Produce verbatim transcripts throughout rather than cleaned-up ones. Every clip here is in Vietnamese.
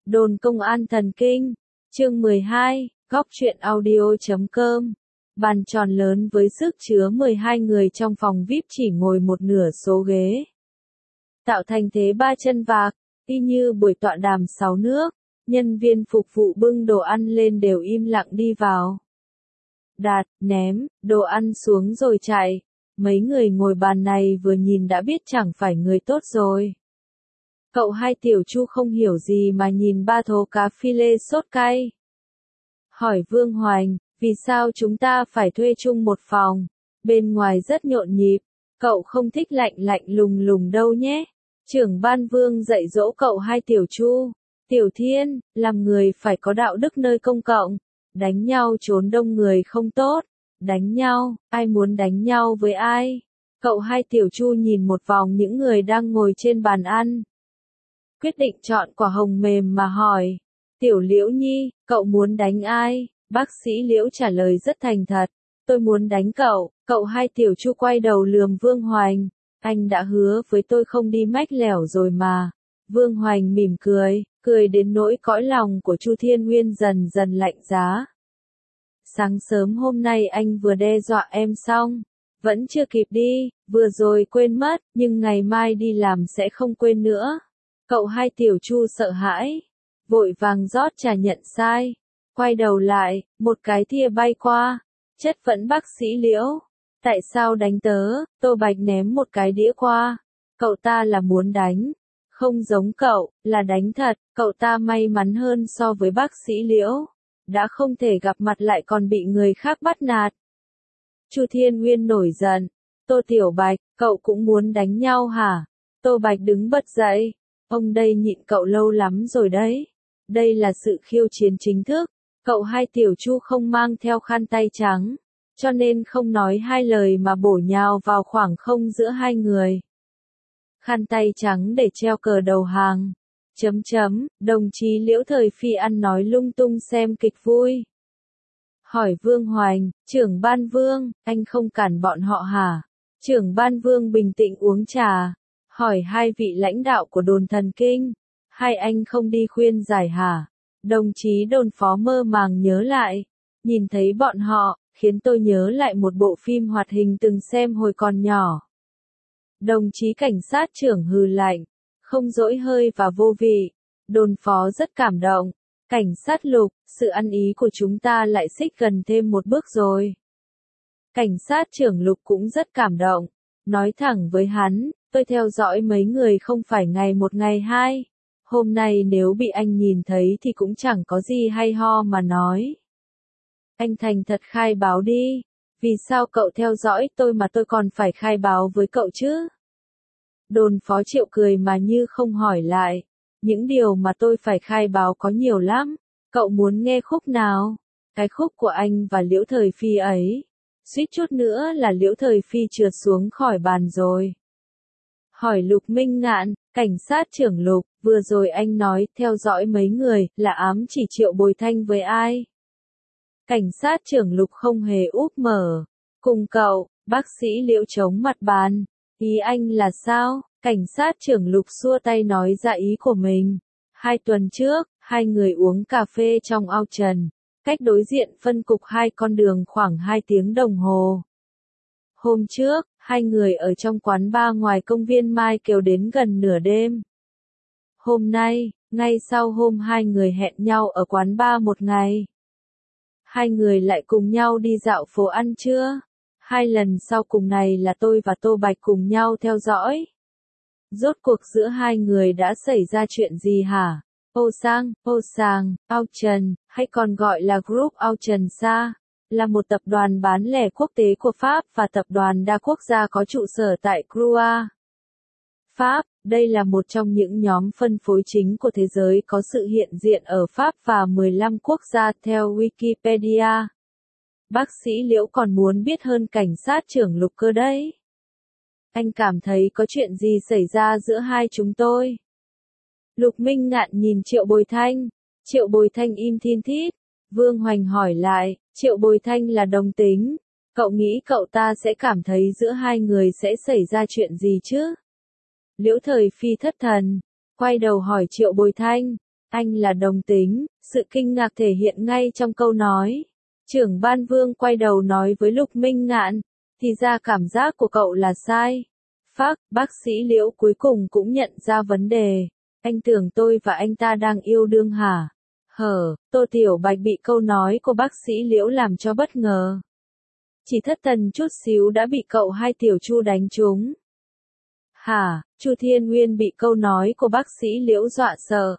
Đồn công an thần kinh, chương mười hai, góc truyện audio chấm com. Bàn tròn lớn với sức chứa mười hai người trong phòng vi ai pi chỉ ngồi một nửa số ghế. Tạo thành thế ba chân vạc, y như buổi tọa đàm sáu nước, nhân viên phục vụ bưng đồ ăn lên đều im lặng đi vào. Đạt, ném, đồ ăn xuống rồi chạy. Mấy người ngồi bàn này vừa nhìn đã biết chẳng phải người tốt rồi. Cậu hai tiểu Chu không hiểu gì mà nhìn ba thố cá phi lê sốt cay. Hỏi Vương Hoành, vì sao chúng ta phải thuê chung một phòng? Bên ngoài rất nhộn nhịp, cậu không thích lạnh lạnh lùng lùng đâu nhé. Trưởng ban Vương dạy dỗ cậu hai tiểu Chu. Tiểu Thiên, làm người phải có đạo đức nơi công cộng. Đánh nhau trốn đông người không tốt. Đánh nhau, ai muốn đánh nhau với ai? Cậu hai tiểu Chu nhìn một vòng những người đang ngồi trên bàn ăn. Quyết định chọn quả hồng mềm mà hỏi. Tiểu Liễu Nhi, cậu muốn đánh ai? Bác sĩ Liễu trả lời rất thành thật. Tôi muốn đánh cậu. Cậu hai tiểu Chu quay đầu lườm Vương Hoành. Anh đã hứa với tôi không đi mách lẻo rồi mà. Vương Hoành mỉm cười, cười đến nỗi cõi lòng của Chu Thiên Nguyên dần dần lạnh giá. Sáng sớm hôm nay anh vừa đe dọa em xong. Vẫn chưa kịp đi, vừa rồi quên mất, nhưng ngày mai đi làm sẽ không quên nữa. Cậu hai tiểu Chu sợ hãi, vội vàng rót trà nhận sai. Quay đầu lại, một cái thìa bay qua, chất vấn bác sĩ Liễu. Tại sao đánh tớ? Tô Bạch ném một cái đĩa qua. Cậu ta là muốn đánh. Không giống cậu, là đánh thật. Cậu ta may mắn hơn so với bác sĩ Liễu. Đã không thể gặp mặt lại còn bị người khác bắt nạt. Chu Thiên Nguyên nổi giận. Tô Tiểu Bạch, cậu cũng muốn đánh nhau hả? Tô Bạch đứng bật dậy. Ông đây nhịn cậu lâu lắm rồi đấy. Đây là sự khiêu chiến chính thức. Cậu hai tiểu Chu không mang theo khăn tay trắng. Cho nên không nói hai lời mà bổ nhào vào khoảng không giữa hai người. Khăn tay trắng để treo cờ đầu hàng. Chấm chấm, đồng chí Liễu Thời Phi ăn nói lung tung xem kịch vui. Hỏi Vương Hoành, trưởng ban Vương, anh không cản bọn họ hả? Trưởng ban Vương bình tĩnh uống trà. Hỏi hai vị lãnh đạo của đồn thần kinh. Hai anh không đi khuyên giải hả? Đồng chí đồn phó mơ màng nhớ lại. Nhìn thấy bọn họ, khiến tôi nhớ lại một bộ phim hoạt hình từng xem hồi còn nhỏ. Đồng chí cảnh sát trưởng hừ lạnh. Không dỗi hơi và vô vị. Đồn phó rất cảm động. Cảnh sát Lục, sự ăn ý của chúng ta lại xích gần thêm một bước rồi. Cảnh sát trưởng Lục cũng rất cảm động. Nói thẳng với hắn, tôi theo dõi mấy người không phải ngày một ngày hai. Hôm nay nếu bị anh nhìn thấy thì cũng chẳng có gì hay ho mà nói. Anh thành thật khai báo đi. Vì sao cậu theo dõi tôi mà tôi còn phải khai báo với cậu chứ? Đồn phó Triệu cười mà như không hỏi lại. Những điều mà tôi phải khai báo có nhiều lắm. Cậu muốn nghe khúc nào? Cái khúc của anh và Liễu Thời Phi ấy. Suýt chút nữa là Liễu Thời Phi trượt xuống khỏi bàn rồi. Hỏi Lục Minh Ngạn, cảnh sát trưởng Lục, vừa rồi anh nói theo dõi mấy người là ám chỉ Triệu Bồi Thanh với ai? Cảnh sát trưởng Lục không hề úp mở. Cùng cậu, bác sĩ Liễu chống mặt bàn. Ý anh là sao? Cảnh sát trưởng Lục xua tay nói ra ý của mình. Hai tuần trước, hai người uống cà phê trong ao trần. Cách đối diện phân cục hai con đường khoảng hai tiếng đồng hồ. Hôm trước, hai người ở trong quán bar ngoài công viên Mai Kiều đến gần nửa đêm. Hôm nay, ngay sau hôm hai người hẹn nhau ở quán bar một ngày. Hai người lại cùng nhau đi dạo phố ăn trưa. Hai lần sau cùng này là tôi và Tô Bạch cùng nhau theo dõi. Rốt cuộc giữa hai người đã xảy ra chuyện gì hả? Âu Sang, Âu Sàng, Ao Trần, hay còn gọi là Group Ao Trần Sa, là một tập đoàn bán lẻ quốc tế của Pháp và tập đoàn đa quốc gia có trụ sở tại Crua, Pháp. Đây là một trong những nhóm phân phối chính của thế giới có sự hiện diện ở Pháp và mười lăm quốc gia theo Wikipedia. Bác sĩ Liễu còn muốn biết hơn cảnh sát trưởng Lục cơ đấy. Anh cảm thấy có chuyện gì xảy ra giữa hai chúng tôi? Lục Minh Ngạn nhìn Triệu Bồi Thanh. Triệu Bồi Thanh im thin thít. Vương Hoành hỏi lại, Triệu Bồi Thanh là đồng tính. Cậu nghĩ cậu ta sẽ cảm thấy giữa hai người sẽ xảy ra chuyện gì chứ? Liễu Thời Phi thất thần. Quay đầu hỏi Triệu Bồi Thanh. Anh là đồng tính, sự kinh ngạc thể hiện ngay trong câu nói. Trưởng ban Vương quay đầu nói với Lục Minh Ngạn, thì ra cảm giác của cậu là sai. Phác, bác sĩ Liễu cuối cùng cũng nhận ra vấn đề. Anh tưởng tôi và anh ta đang yêu đương hả? Hở, Tô Tiểu Bạch bị câu nói của bác sĩ Liễu làm cho bất ngờ. Chỉ thất thần chút xíu đã bị cậu hai tiểu Chu đánh trúng. Hả, Chu Thiên Nguyên bị câu nói của bác sĩ Liễu dọa sợ.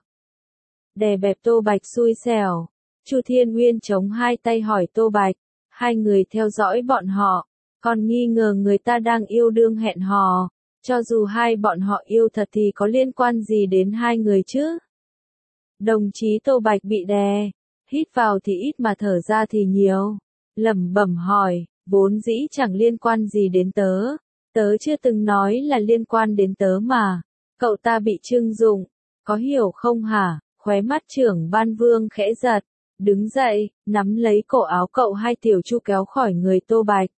Đè bẹp Tô Bạch xui xẻo. Chu Thiên Nguyên chống hai tay hỏi Tô Bạch. Hai người theo dõi bọn họ. Còn nghi ngờ người ta đang yêu đương hẹn hò. Cho dù hai bọn họ yêu thật thì có liên quan gì đến hai người chứ? Đồng chí Tô Bạch bị đè. Hít vào thì ít mà thở ra thì nhiều. Lẩm bẩm hỏi, vốn dĩ chẳng liên quan gì đến tớ. Tớ chưa từng nói là liên quan đến tớ mà. Cậu ta bị trưng dụng. Có hiểu không hả? Khóe mắt trưởng ban Vương khẽ giật. Đứng dậy, nắm lấy cổ áo cậu hai tiểu Chu kéo khỏi người Tô Bạch.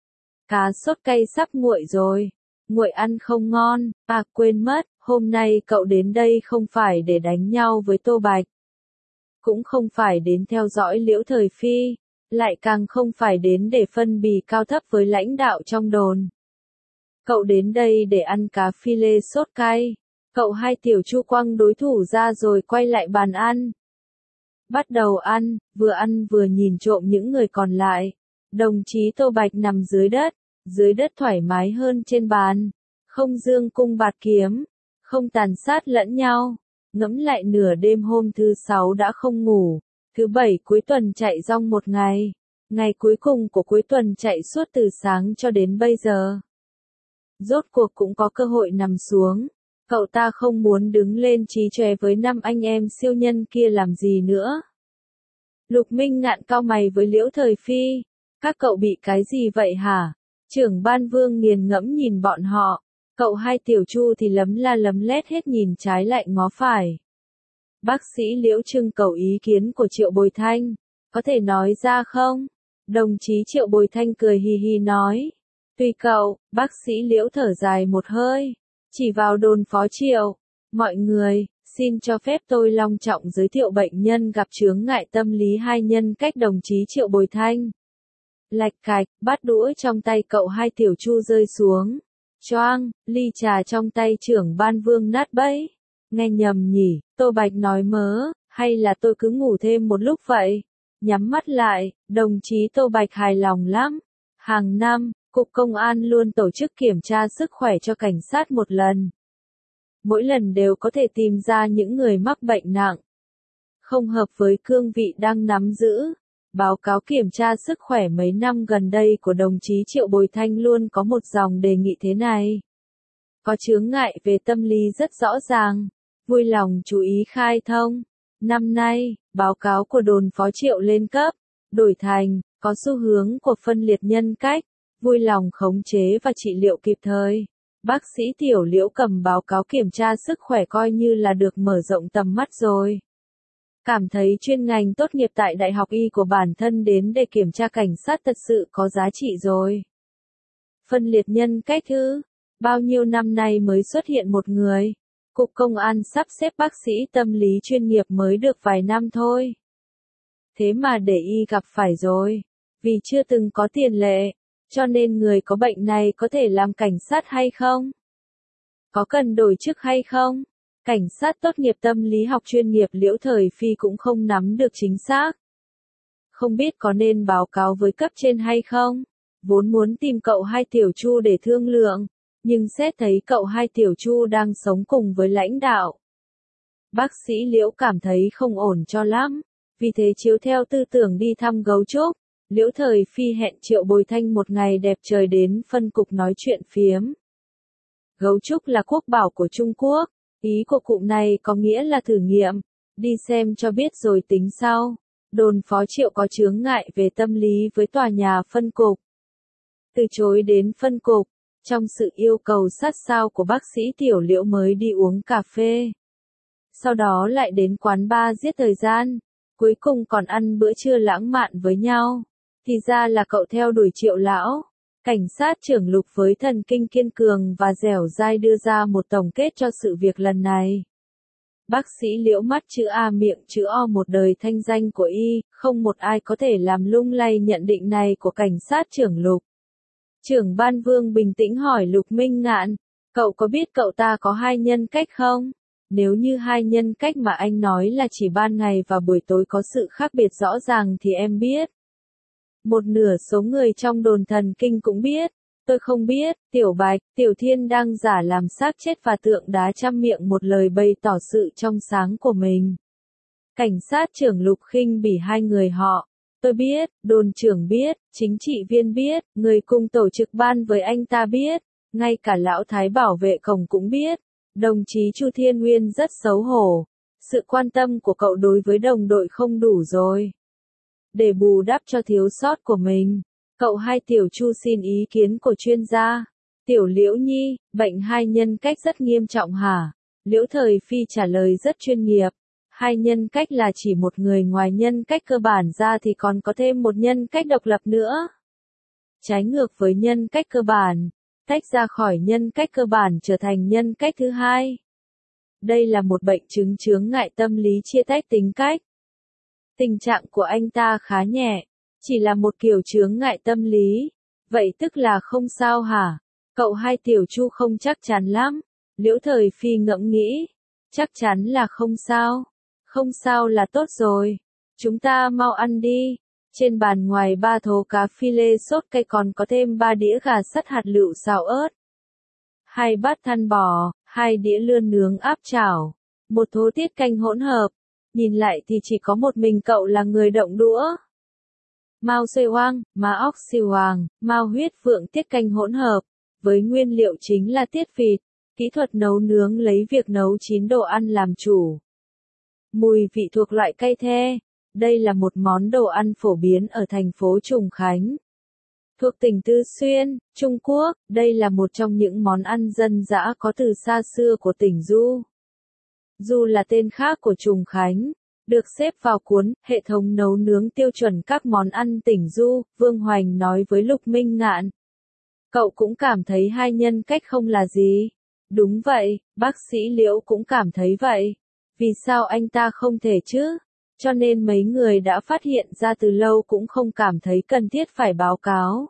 Cá sốt cay sắp nguội rồi. Nguội ăn không ngon. À quên mất, hôm nay cậu đến đây không phải để đánh nhau với Tô Bạch. Cũng không phải đến theo dõi Liễu Thời Phi. Lại càng không phải đến để phân bì cao thấp với lãnh đạo trong đồn. Cậu đến đây để ăn cá phi lê sốt cay. Cậu hai tiểu Chu quăng đối thủ ra rồi quay lại bàn ăn. Bắt đầu ăn, vừa ăn vừa nhìn trộm những người còn lại. Đồng chí Tô Bạch nằm dưới đất, dưới đất thoải mái hơn trên bàn. Không dương cung bạt kiếm, không tàn sát lẫn nhau. Ngẫm lại nửa đêm hôm thứ sáu đã không ngủ. Thứ bảy cuối tuần chạy rong một ngày. Ngày cuối cùng của cuối tuần chạy suốt từ sáng cho đến bây giờ. Rốt cuộc cũng có cơ hội nằm xuống. Cậu ta không muốn đứng lên trí chóe với năm anh em siêu nhân kia làm gì nữa. Lục Minh Ngạn cau mày với Liễu Thời Phi. Các cậu bị cái gì vậy hả? Trưởng ban Vương nghiền ngẫm nhìn bọn họ. Cậu hai tiểu Chu thì lấm la lấm lét hết nhìn trái lại ngó phải. Bác sĩ Liễu trưng cầu ý kiến của Triệu Bồi Thanh. Có thể nói ra không? Đồng chí Triệu Bồi Thanh cười hì hì nói. Tùy cậu, bác sĩ Liễu thở dài một hơi. Chỉ vào đồn phó Triệu. Mọi người, xin cho phép tôi long trọng giới thiệu bệnh nhân gặp chướng ngại tâm lý hai nhân cách đồng chí Triệu Bồi Thanh. Lạch cạch, bát đũa trong tay cậu hai tiểu Chu rơi xuống. Choang, ly trà trong tay trưởng ban Vương nát bấy. Nghe nhầm nhỉ, Tô Bạch nói mớ, hay là tôi cứ ngủ thêm một lúc vậy? Nhắm mắt lại, đồng chí Tô Bạch hài lòng lắm. Hàng năm, Cục Công an luôn tổ chức kiểm tra sức khỏe cho cảnh sát một lần. Mỗi lần đều có thể tìm ra những người mắc bệnh nặng. Không hợp với cương vị đang nắm giữ. Báo cáo kiểm tra sức khỏe mấy năm gần đây của đồng chí Triệu Bồi Thanh luôn có một dòng đề nghị thế này. Có chướng ngại về tâm lý rất rõ ràng. Vui lòng chú ý khai thông. Năm nay, báo cáo của đồn phó Triệu lên cấp, đổi thành, có xu hướng của phân liệt nhân cách. Vui lòng khống chế và trị liệu kịp thời. Bác sĩ Tiểu Liễu cầm báo cáo kiểm tra sức khỏe coi như là được mở rộng tầm mắt rồi. Cảm thấy chuyên ngành tốt nghiệp tại Đại học Y của bản thân đến để kiểm tra cảnh sát thật sự có giá trị rồi. Phân liệt nhân cách ư? Bao nhiêu năm nay mới xuất hiện một người? Cục Công an sắp xếp bác sĩ tâm lý chuyên nghiệp mới được vài năm thôi. Thế mà để Y gặp phải rồi. Vì chưa từng có tiền lệ. Cho nên người có bệnh này có thể làm cảnh sát hay không? Có cần đổi chức hay không? Cảnh sát tốt nghiệp tâm lý học chuyên nghiệp Liễu Thời Phi cũng không nắm được chính xác. Không biết có nên báo cáo với cấp trên hay không? Vốn muốn tìm cậu hai tiểu Chu để thương lượng, nhưng xét thấy cậu hai tiểu Chu đang sống cùng với lãnh đạo. Bác sĩ Liễu cảm thấy không ổn cho lắm, vì thế chiếu theo tư tưởng đi thăm Gấu Trúc. Liễu Thời Phi hẹn Triệu Bồi Thanh một ngày đẹp trời đến phân cục nói chuyện phiếm. Gấu Trúc là quốc bảo của Trung Quốc, ý của cụm này có nghĩa là thử nghiệm, đi xem cho biết rồi tính sau. Đồn phó Triệu có chướng ngại về tâm lý với tòa nhà phân cục. Từ chối đến phân cục, trong sự yêu cầu sát sao của bác sĩ Tiểu Liễu mới đi uống cà phê. Sau đó lại đến quán bar giết thời gian, cuối cùng còn ăn bữa trưa lãng mạn với nhau. Thì ra là cậu theo đuổi Triệu lão. Cảnh sát trưởng Lục với thần kinh kiên cường và dẻo dai đưa ra một tổng kết cho sự việc lần này. Bác sĩ Liễu mắt chữ A miệng chữ O một đời thanh danh của y, không một ai có thể làm lung lay nhận định này của cảnh sát trưởng Lục. Trưởng Ban Vương bình tĩnh hỏi Lục Minh Ngạn, cậu có biết cậu ta có hai nhân cách không? Nếu như hai nhân cách mà anh nói là chỉ ban ngày và buổi tối có sự khác biệt rõ ràng thì em biết. Một nửa số người trong đồn thần kinh cũng biết. Tôi không biết, Tiểu Bạch, Tiểu Thiên đang giả làm xác chết và tượng đá trăm miệng một lời bày tỏ sự trong sáng của mình. Cảnh sát trưởng Lục khinh bỉ hai người họ. Tôi biết, đồn trưởng biết, chính trị viên biết, người cùng tổ chức ban với anh ta biết, ngay cả lão thái bảo vệ cổng cũng biết. Đồng chí Chu Thiên Nguyên rất xấu hổ. Sự quan tâm của cậu đối với đồng đội không đủ rồi. Để bù đắp cho thiếu sót của mình, cậu hai Tiểu Chu xin ý kiến của chuyên gia. Tiểu Liễu Nhi, bệnh hai nhân cách rất nghiêm trọng hả? Liễu Thời Phi trả lời rất chuyên nghiệp. Hai nhân cách là chỉ một người ngoài nhân cách cơ bản ra thì còn có thêm một nhân cách độc lập nữa. Trái ngược với nhân cách cơ bản, tách ra khỏi nhân cách cơ bản trở thành nhân cách thứ hai. Đây là một bệnh chứng chướng ngại tâm lý chia tách tính cách. Tình trạng của anh ta khá nhẹ, chỉ là một kiểu chướng ngại tâm lý. Vậy tức là không sao hả? Cậu hai Tiểu Chu không chắc chắn lắm. Liễu Thời Phi ngẫm nghĩ. Chắc chắn là không sao. Không sao là tốt rồi. Chúng ta mau ăn đi. Trên bàn ngoài ba thố cá phi lê sốt cay còn có thêm ba đĩa gà sắt hạt lựu xào ớt. Hai bát than bò, hai đĩa lươn nướng áp chảo. Một thố tiết canh hỗn hợp. Nhìn lại thì chỉ có một mình cậu là người động đũa. Mao xê hoang, má óc siêu hoàng, mao huyết phượng tiết canh hỗn hợp. Với nguyên liệu chính là tiết vịt. Kỹ thuật nấu nướng lấy việc nấu chín đồ ăn làm chủ. Mùi vị thuộc loại cay the. Đây là một món đồ ăn phổ biến ở thành phố Trùng Khánh. Thuộc tỉnh Tư Xuyên, Trung Quốc, đây là một trong những món ăn dân dã có từ xa xưa của tỉnh Du. Du là tên khác của Trùng Khánh, được xếp vào cuốn Hệ thống nấu nướng tiêu chuẩn các món ăn tỉnh Du, Vương Hoành nói với Lục Minh Ngạn. Cậu cũng cảm thấy hai nhân cách không là gì? Đúng vậy, bác sĩ Liễu cũng cảm thấy vậy. Vì sao anh ta không thể chứ? Cho nên mấy người đã phát hiện ra từ lâu cũng không cảm thấy cần thiết phải báo cáo.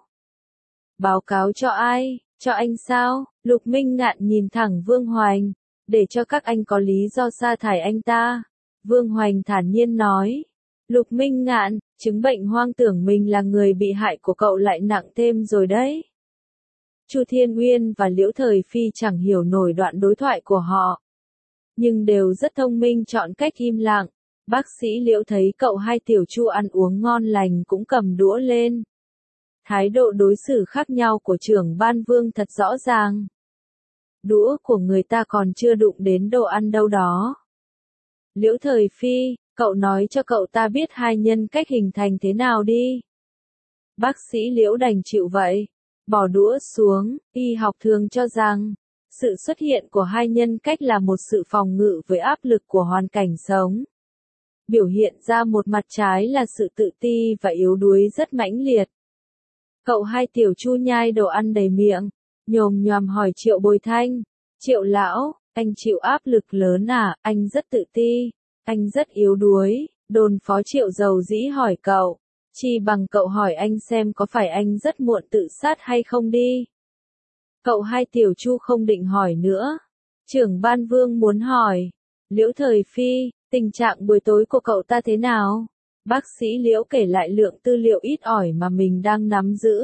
Báo cáo cho ai? Cho anh sao? Lục Minh Ngạn nhìn thẳng Vương Hoành. Để cho các anh có lý do sa thải anh ta. Vương Hoành thản nhiên nói. Lục Minh Ngạn, chứng bệnh hoang tưởng mình là người bị hại của cậu lại nặng thêm rồi đấy. Chu Thiên Nguyên và Liễu Thời Phi chẳng hiểu nổi đoạn đối thoại của họ. Nhưng đều rất thông minh chọn cách im lặng. Bác sĩ Liễu thấy cậu hai Tiểu Chu ăn uống ngon lành cũng cầm đũa lên. Thái độ đối xử khác nhau của trưởng Ban Vương thật rõ ràng. Đũa của người ta còn chưa đụng đến đồ ăn đâu đó. Liễu Thời Phi, cậu nói cho cậu ta biết hai nhân cách hình thành thế nào đi. Bác sĩ Liễu đành chịu vậy. Bỏ đũa xuống, y học thường cho rằng, sự xuất hiện của hai nhân cách là một sự phòng ngự với áp lực của hoàn cảnh sống. Biểu hiện ra một mặt trái là sự tự ti và yếu đuối rất mãnh liệt. Cậu hai Tiểu Chu nhai đồ ăn đầy miệng, nhồm nhoàm hỏi Triệu Bồi Thanh. Triệu lão, anh chịu áp lực lớn à? Anh rất tự ti, anh rất yếu đuối. Đồn phó Triệu dầu dĩ hỏi cậu. Chi bằng cậu hỏi anh xem có phải anh rất muộn tự sát hay không đi. Cậu hai Tiểu Chu không định hỏi nữa. Trưởng Ban Vương muốn hỏi. Liễu Thời Phi, tình trạng buổi tối của cậu ta thế nào? Bác sĩ Liễu kể lại lượng tư liệu ít ỏi mà mình đang nắm giữ.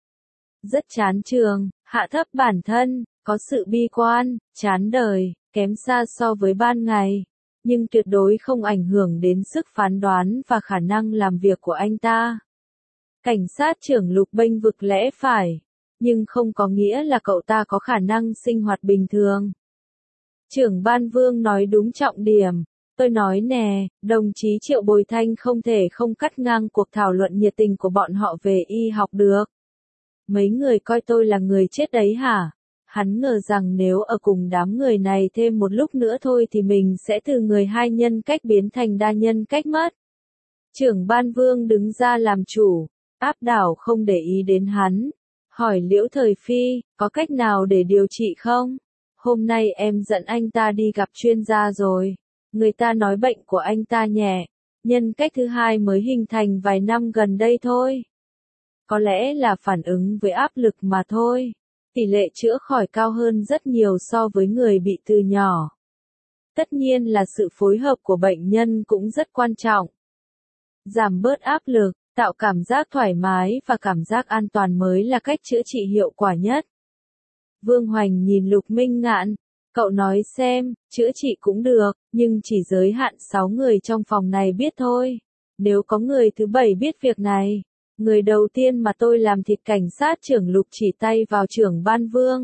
Rất chán trường, hạ thấp bản thân, có sự bi quan, chán đời, kém xa so với ban ngày. Nhưng tuyệt đối không ảnh hưởng đến sức phán đoán và khả năng làm việc của anh ta. Cảnh sát trưởng Lục bênh vực lẽ phải, nhưng không có nghĩa là cậu ta có khả năng sinh hoạt bình thường. Trưởng Ban Vương nói đúng trọng điểm. Tôi nói nè, đồng chí Triệu Bồi Thanh không thể không cắt ngang cuộc thảo luận nhiệt tình của bọn họ về y học được. Mấy người coi tôi là người chết đấy hả? Hắn ngờ rằng nếu ở cùng đám người này thêm một lúc nữa thôi thì mình sẽ từ người hai nhân cách biến thành đa nhân cách mất. Trưởng Ban Vương đứng ra làm chủ, áp đảo không để ý đến hắn. Hỏi Liễu Thời Phi, có cách nào để điều trị không? Hôm nay em dẫn anh ta đi gặp chuyên gia rồi. Người ta nói bệnh của anh ta nhẹ, nhân cách thứ hai mới hình thành vài năm gần đây thôi. Có lẽ là phản ứng với áp lực mà thôi. Tỷ lệ chữa khỏi cao hơn rất nhiều so với người bị từ nhỏ. Tất nhiên là sự phối hợp của bệnh nhân cũng rất quan trọng. Giảm bớt áp lực, tạo cảm giác thoải mái và cảm giác an toàn mới là cách chữa trị hiệu quả nhất. Vương Hoành nhìn Lục Minh Ngạn, cậu nói xem, chữa trị cũng được, nhưng chỉ giới hạn sáu người trong phòng này biết thôi. Nếu có người thứ bảy biết việc này, người đầu tiên mà tôi làm thịt cảnh sát trưởng Lục chỉ tay vào trưởng ban Vương.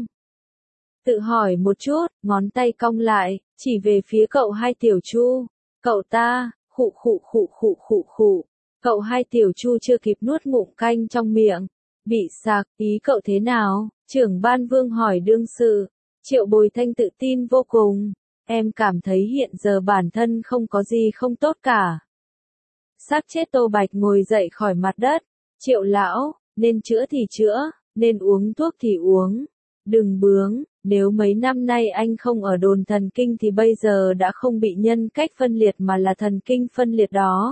Tự hỏi một chút, ngón tay cong lại, chỉ về phía cậu Hai Tiểu Chu. Cậu ta, khụ khụ khụ khụ khụ khụ. Cậu Hai Tiểu Chu chưa kịp nuốt ngụm canh trong miệng. Bị sặc, ý cậu thế nào? Trưởng ban Vương hỏi đương sự. Triệu Bồi Thanh tự tin vô cùng. Em cảm thấy hiện giờ bản thân không có gì không tốt cả. Xác chết Tô Bạch ngồi dậy khỏi mặt đất. Triệu lão, nên chữa thì chữa, nên uống thuốc thì uống. Đừng bướng, nếu mấy năm nay anh không ở đồn thần kinh thì bây giờ đã không bị nhân cách phân liệt mà là thần kinh phân liệt đó.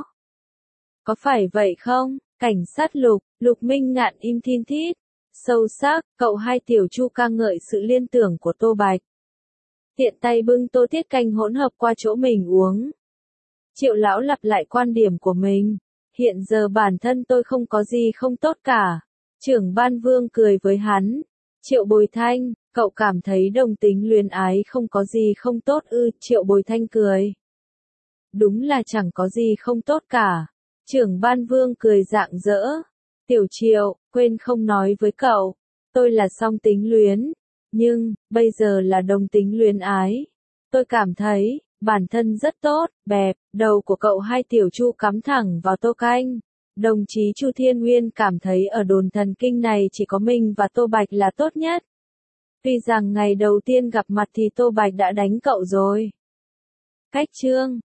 Có phải vậy không? Cảnh sát Lục, Lục Minh Ngạn im thin thít. Sâu sắc, cậu Hai Tiểu Chu ca ngợi sự liên tưởng của Tô Bạch. Tiện tay bưng tô tiết canh hỗn hợp qua chỗ mình uống. Triệu lão lặp lại quan điểm của mình. Hiện giờ bản thân tôi không có gì không tốt cả. Trưởng ban Vương cười với hắn. Triệu Bồi Thanh, cậu cảm thấy đồng tính luyến ái không có gì không tốt ư? Triệu Bồi Thanh cười. Đúng là chẳng có gì không tốt cả. Trưởng ban Vương cười rạng rỡ. Tiểu Triệu, quên không nói với cậu. Tôi là song tính luyến. Nhưng, bây giờ là đồng tính luyến ái. Tôi cảm thấy, bản thân rất tốt, bẹp, đầu của cậu Hai Tiểu Chu cắm thẳng vào tô canh. Đồng chí Chu Thiên Nguyên cảm thấy ở đồn thần kinh này chỉ có mình và Tô Bạch là tốt nhất. Tuy rằng ngày đầu tiên gặp mặt thì Tô Bạch đã đánh cậu rồi. Cách chương